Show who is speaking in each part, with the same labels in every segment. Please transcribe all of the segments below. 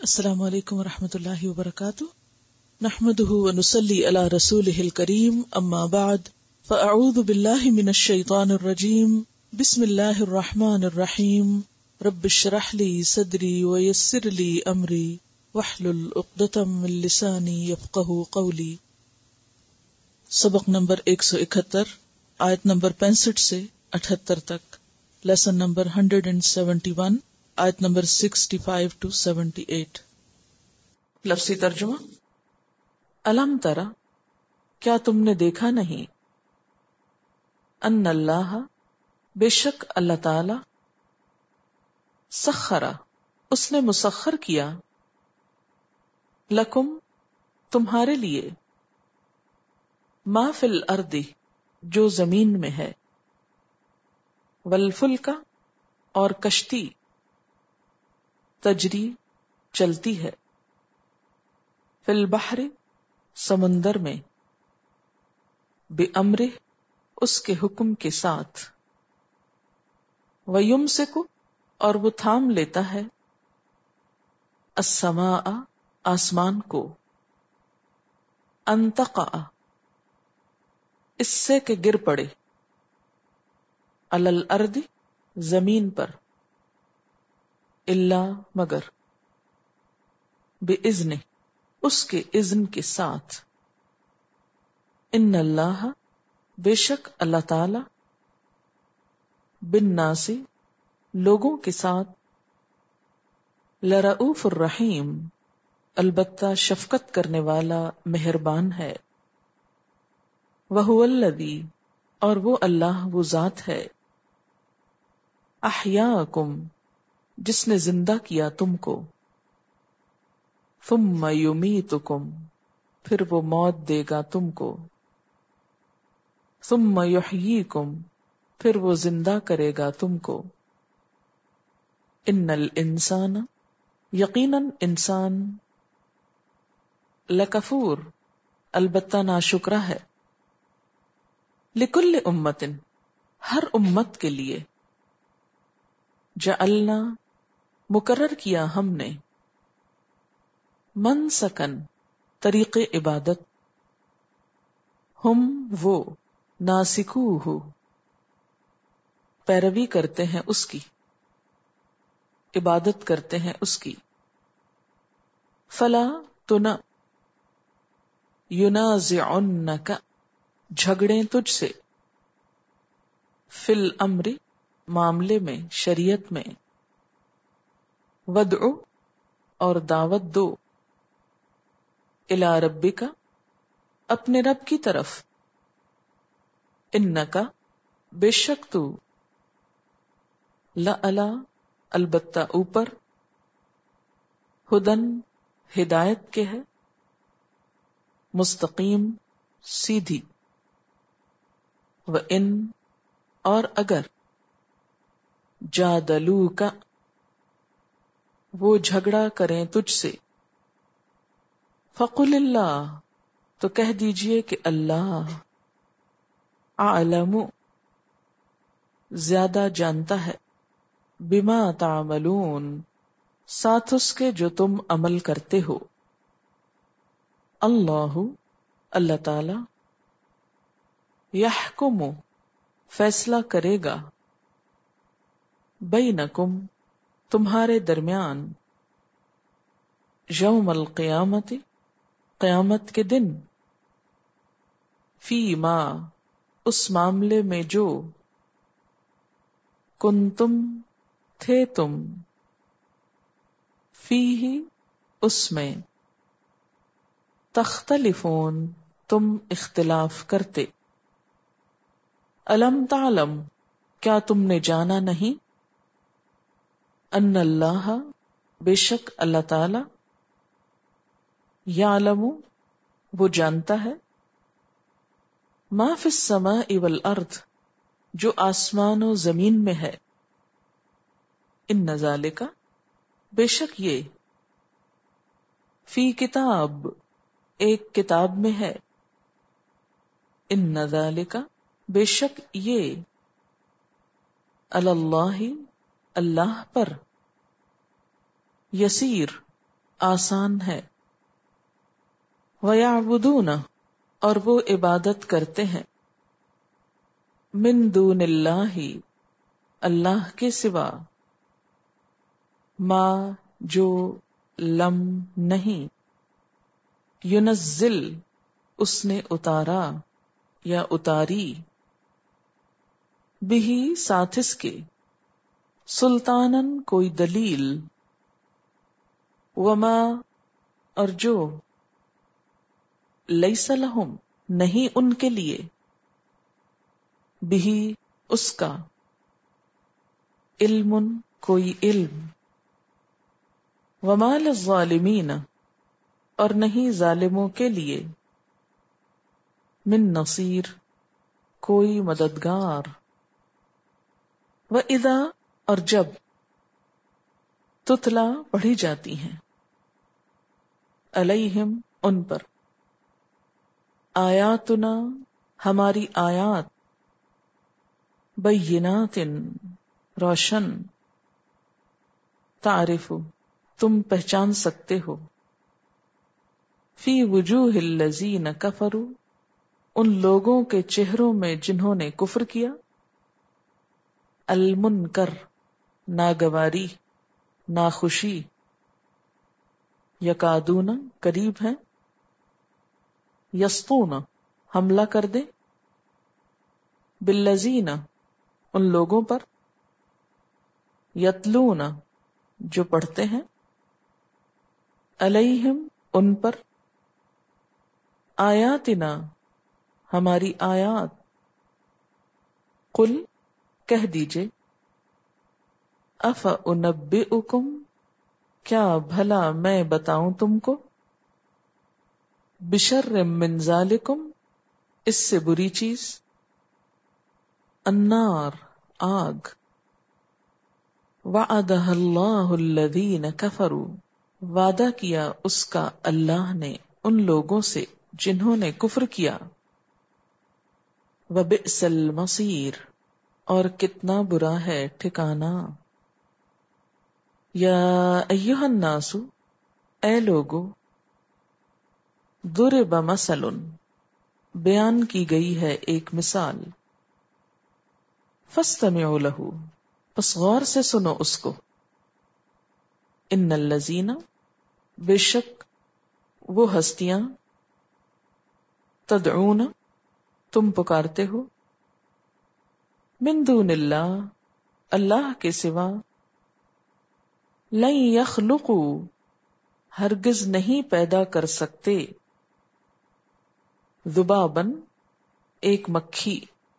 Speaker 1: السلام علیکم ورحمۃ اللہ وبرکاتہ، نحمده ونصلی علی رسولہ الکریم، اما بعد فاعوذ باللہ من الشیطان الرجیم، بسم اللہ الرحمن الرحیم، رب اشرح لی صدری ویسر لی امری واحلل عقدۃ من لسانی یفقہوا قولی۔ سبق نمبر 171، آیت نمبر 65 سے 78 تک، لیسن نمبر 171، آیت نمبر 65 to 78۔ لفظی ترجمہ: الم ترى، کیا تم نے دیکھا نہیں، ان اللہ، بے شک اللہ تعالی، سخر، اس نے مسخر کیا، لکم، تمہارے لیے، ما فی الارض، جو زمین میں ہے، والفلک، اور کشتی، تجری، چلتی ہے، فی البحر، سمندر میں، بِأَمْرِهِ، اس کے حکم کے ساتھ، وَيُمْسِكُ، اور وہ تھام لیتا ہے، السماء، آسمان کو، ان تقع، اس سے کہ گر پڑے، علی الارض، زمین پر، الا، مگر، بِإِذْنِهِ، اس کے اذن کے ساتھ، ان اللہ، بے شک اللہ تعالی، بالناس، لوگوں کے ساتھ، لرؤوف الرحیم، البتہ شفقت کرنے والا، مہربان ہے، وہو الذی، اور وہ اللہ، وہ ذات ہے، احیاکم، جس نے زندہ کیا تم کو، ثم یمیتکم، پھر وہ موت دے گا تم کو، ثم یحییکم، پھر وہ زندہ کرے گا تم کو، ان الانسان، یقیناً انسان، لکفور، البتہ ناشکرا ہے، لکل امت، ہر امت کے لیے، جعلنا، مقرر کیا ہم نے، منسکن، طریق عبادت، ہم وہ، ناسکوہ، پیروی کرتے ہیں اس کی، عبادت کرتے ہیں اس کی، فلا، تو نہ، ینازعنک، جھگڑیں تجھ سے، فی الامر، معاملے میں، شریعت میں، ودعو، اور دعوت دو، الی ربک، اپنے رب کی طرف، انک، بے شک تو، لعلی، البتہ اوپر، ہدن، ہدایت کے ہے، مستقیم، سیدھی، وَإِن، اور اگر، جادلوک، وہ جھگڑا کریں تجھ سے، فقل اللہ، تو کہہ دیجئے کہ اللہ، اعلم، زیادہ جانتا ہے، بما تعملون، ساتھ اس کے جو تم عمل کرتے ہو، اللہ، اللہ تعالی، یحکم، فیصلہ کرے گا، بینکم، تمہارے درمیان، یوم القیامت، قیامت کے دن، فی ما، اس معاملے میں جو، کنتم، تھے تم، فیہ، اس میں، تختلفون، تم اختلاف کرتے، الم تعلم، کیا تم نے جانا نہیں، ان اللہ، بے شک اللہ تعالی، یعلم، وہ جانتا ہے، ما فی السماء والارض، جو آسمان و زمین میں ہے، ان ذالک، بے شک یہ، فی کتاب، ایک کتاب میں ہے، ان ذالک، بے شک یہ، علی اللہ، اللہ پر، یسیر، آسان ہے. وَيَعْبُدُونَ اور وہ عبادت کرتے ہیں من دون اللہ اللہ کے سوا ما جو لم نہیں ينزل اس نے اتارا یا اتاری بہی ساتھ اس کے سلطانن کوئی دلیل وما اور جو لیس لہم نہیں ان کے لیے بہی اس کا علم کوئی علم وما للظالمین اور نہیں ظالموں کے لیے من نصیر کوئی مددگار. وَإِذَا اور جب تتلا پڑھی جاتی ہیں علیہم ان پر آیاتنا ہماری آیات بینات روشن تعرف تم پہچان سکتے ہو فی وجوہ الذین کفروا ان لوگوں کے چہروں میں جنہوں نے کفر کیا المنکر ناگواری ناخوشی یکادون قریب ہیں یسطون حملہ کر دے بالذین ان لوگوں پر یتلون جو پڑھتے ہیں علیہم ان پر آیاتنا ہماری آیات قل کہہ دیجئے افانبئکم کیا بھلا میں بتاؤں تم کو بشر من ذالکم اس سے بری چیز النار آگ وعدہ اللہ الذین کفروا وعدہ کیا اس کا اللہ نے ان لوگوں سے جنہوں نے کفر کیا وبئس المصیر اور کتنا برا ہے ٹھکانہ یا ایھا الناس اے لوگو ضرب مثل بیان کی گئی ہے ایک مثال فاستمعوا لہ پس غور سے سنو اس کو ان الذین بے شک وہ ہستیاں تدعون تم پکارتے ہو من دون اللہ اللہ کے سوا لن یخلقوا ہرگز نہیں پیدا کر سکتے ذباباً ایک مکھی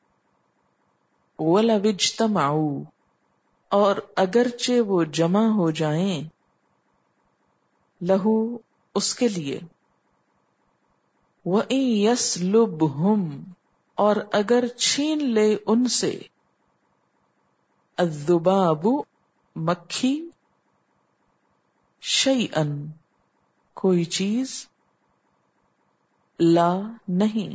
Speaker 1: وَلَوِ اجْتَمَعُوا اور اگرچہ وہ جمع ہو جائیں لہو اس کے لیے وَإِن يَسْلُبْهُمْ اور اگر چھین لے ان سے الذباب مکھی شیئن کوئی چیز لا نہیں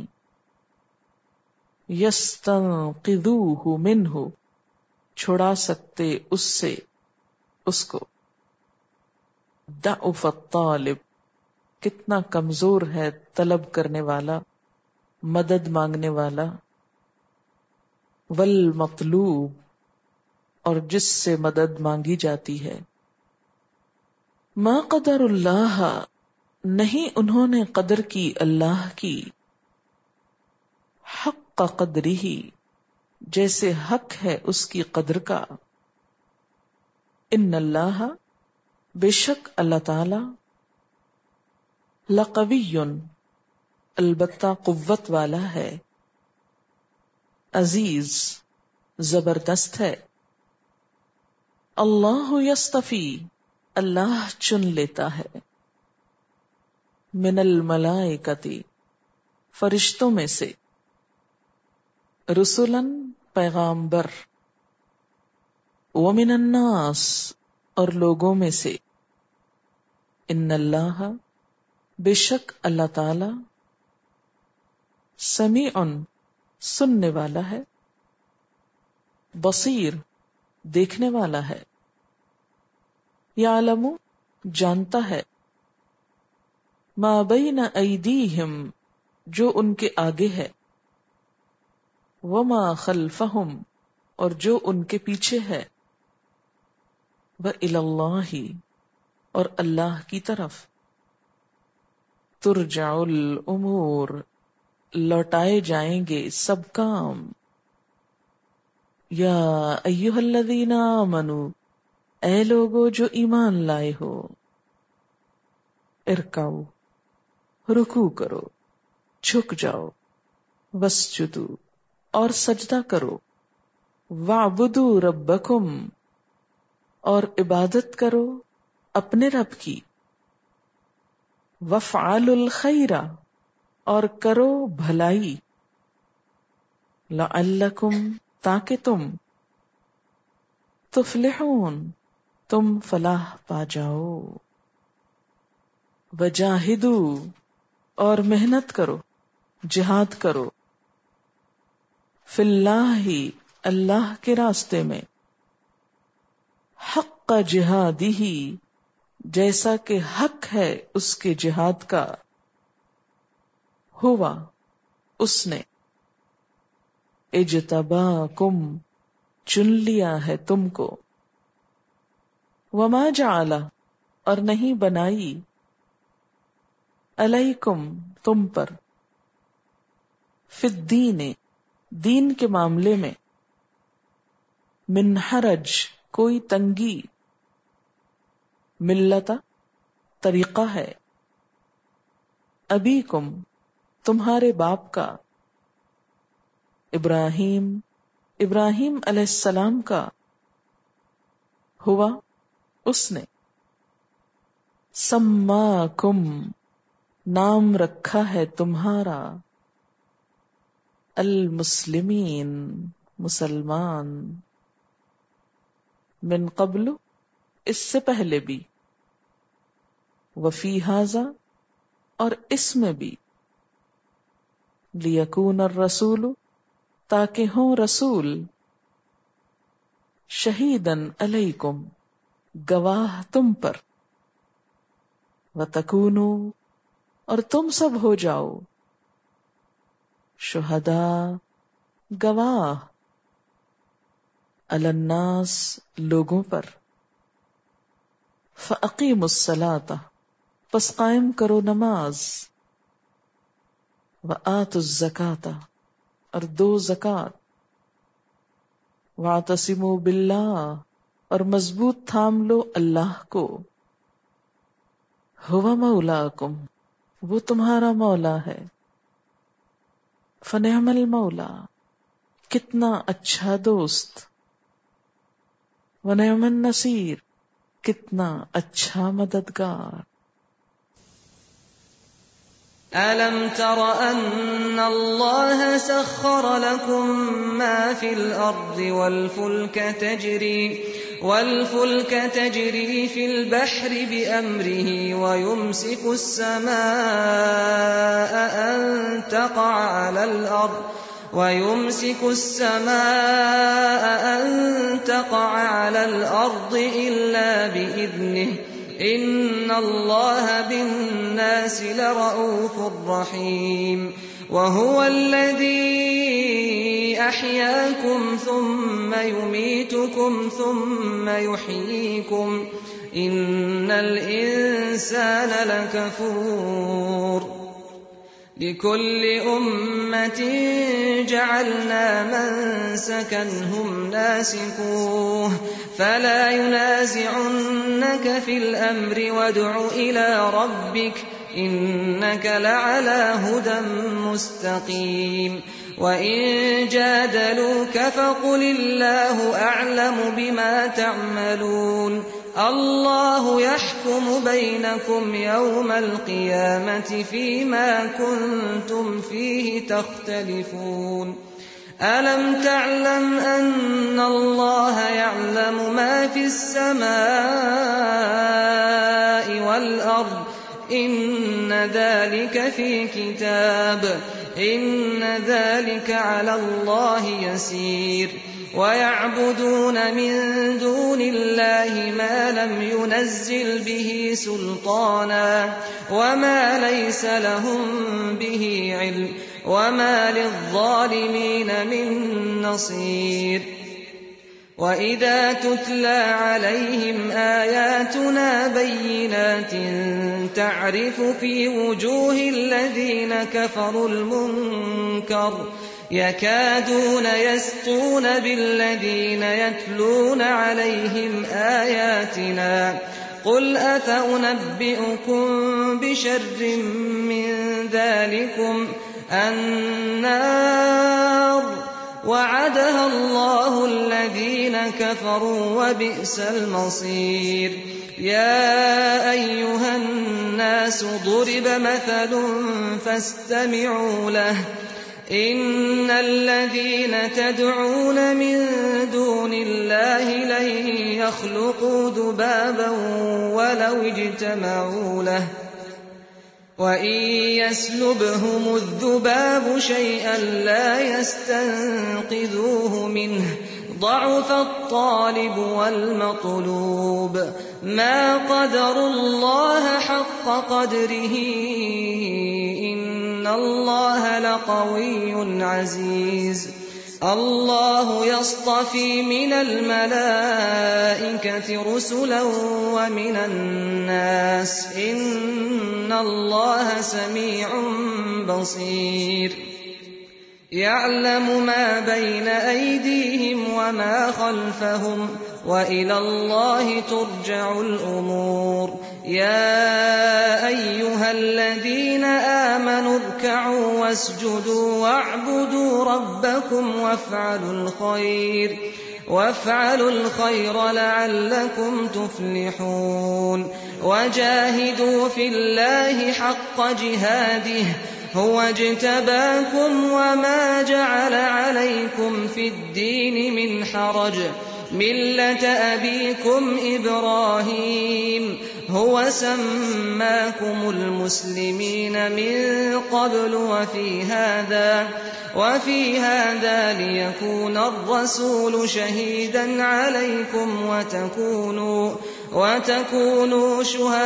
Speaker 1: یستنقذوہ منہ چھڑا سکتے اس سے اس کو ضعف الطالب کتنا کمزور ہے طلب کرنے والا مدد مانگنے والا والمطلوب اور جس سے مدد مانگی جاتی ہے ما قدر اللہ نہیں انہوں نے قدر کی اللہ کی حق قدرہ جیسے حق ہے اس کی قدر کا ان اللہ بے شک اللہ تعالی لقوی البتہ قوت والا ہے عزیز زبردست ہے اللہ یصطفی اللہ چن لیتا ہے من الملائکۃ فرشتوں میں سے رسلاً پیغامبر ومن الناس اور لوگوں میں سے ان اللہ بے شک اللہ تعالی سمیع سننے والا ہے بصیر دیکھنے والا ہے یعلم جانتا ہے ما بین ایدیہم جو ان کے آگے ہے، وما خلفہم اور جو ان کے پیچھے ہے، وإلی اللہ اور اللہ کی طرف، ترجع الامور لوٹائے جائیں گے سب کام، یا ایھا الذین آمنوا اے لوگو جو ایمان لائے ہو، ارکعوا رکوع کرو، جھک جاؤ، واسجدوا اور سجدہ کرو، واعبدوا ربکم اور عبادت کرو اپنے رب کی، وافعلوا الخیر اور کرو بھلائی، لعلکم تاکہ تم، تفلحون تم فلاح پا جاؤ، وجاہدوا اور محنت کرو، جہاد کرو، فی اللہ اللہ کے راستے میں، حق جہادہ جیسا کہ حق ہے اس کے جہاد کا، ہوا اس نے، اجتباکم چن لیا ہے تم کو، وما جعل اور نہیں بنائی، علیکم تم پر، فی الدین دین کے معاملے میں، من حرج کوئی تنگی، ملت طریقہ ہے، ابیکم تمہارے باپ کا، ابراہیم ابراہیم علیہ السلام کا، ہوا اس نے، سماکم نام رکھا ہے تمہارا، المسلمین مسلمان، من قبل اس سے پہلے بھی، وفی ھذا اور اس میں بھی، لیکون الرسول تاکہ ہوں رسول، شہیداً علیکم گواہ تم پر، وتکونوا اور تم سب ہو جاؤ، شہداء گواہ، علی الناس لوگوں پر، فاقیموا الصلاۃ پس قائم کرو نماز، وآتوا الزکاۃ اور دو زکوٰۃ، واعتصموا باللہ اور مضبوط تھام لو اللہ کو، ھو مولاکم وہ تمہارا مولا ہے، فنعم المولا کتنا اچھا دوست، ونعم النصیر کتنا اچھا مددگار۔
Speaker 2: أَلَمْ تَرَ أَنَّ اللَّهَ سَخَّرَ لَكُم مَّا فِي الْأَرْضِ وَالْفُلْكَ تَجْرِي فِي الْبَحْرِ بِأَمْرِهِ وَيُمْسِكُ السَّمَاءَ أَن تَقَعَ عَلَى الْأَرْضِ إِلَّا بِإِذْنِهِ إِنَّ اللَّهَ بِالنَّاسِ لَرَءُوفٌ رَحِيمٌ وَهُوَ الَّذِي أَحْيَاكُمْ ثُمَّ يُمِيتُكُمْ ثُمَّ يُحْيِيكُمْ إِنَّ الْإِنسَانَ لَكَفُورٌ لِكُلِّ أُمَّةٍ جَعَلْنَا مَنسَكًا هُمْ نَاسِكُوهُ فَلَا يُنَازِعُنَّكَ فِي الْأَمْرِ وَادْعُ إِلَى رَبِّكَ إِنَّكَ لَعَلَى هُدًى مُسْتَقِيمٍ وَإِن جَادَلُوكَ فَقُلِ اللَّهُ أَعْلَمُ بِمَا تَعْمَلُونَ اللَّهُ يَحْكُمُ بَيْنَكُمْ يَوْمَ الْقِيَامَةِ فِيمَا كُنتُمْ فِيهِ تَخْتَلِفُونَ أَلَمْ تَعْلَمْ أَنَّ اللَّهَ يَعْلَمُ مَا فِي السَّمَاءِ وَالْأَرْضِ إِنَّ ذَلِكَ فِي كِتَابٍ إن ذلك على الله يسير ويعبدون من دون الله ما لم ينزل به سلطانا وما ليس لهم به علم وما للظالمين من نصير وإذا تتلى عليهم آياتنا بينات تعرف في وجوه الذين كفروا المنكر يكادون يسطون بالذين يتلون عليهم آياتنا قل أفأنبئكم بشر من ذلكم النار وعدها الله الذين كفروا وبئس المصير يا أيها الناس ضرب مثل فاستمعوا له إن الذين تدعون من دون الله لن يخلقوا ذبابا ولو اجتمعوا له وإن يسلبهم الذباب شيئا لا يستنقذوه منه ضعف الطالب والمطلوب ما قدروا الله حق قدره إن الله لقوي عزيز الله يصطفي من الملائكة رسلا ومن الناس إن الله سميع بصير يعلم ما بين أيديهم وما خلفهم وإلى الله ترجع الأمور يا أيها الذين آمنوا اركعوا واسجدوا واعبدوا ربكم وافعلوا الخير لعلكم تفلحون وجاهدوا في الله حق جهاده هو اجتباكم وما جعل عليكم في الدين من حرج ملة أبيكم إبراهيم هو سماكم المسلمين من قبل وفي هذا ليكون الرسول شهيدا عليكم وتكونوا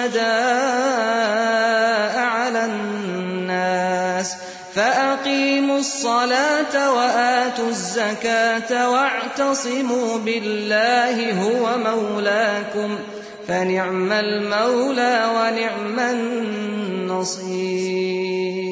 Speaker 2: شهداء على الناس فأقيموا الصلاة وآتوا الزكاة واعتصموا بالله هو مولاكم فنعم المولى ونعم النصير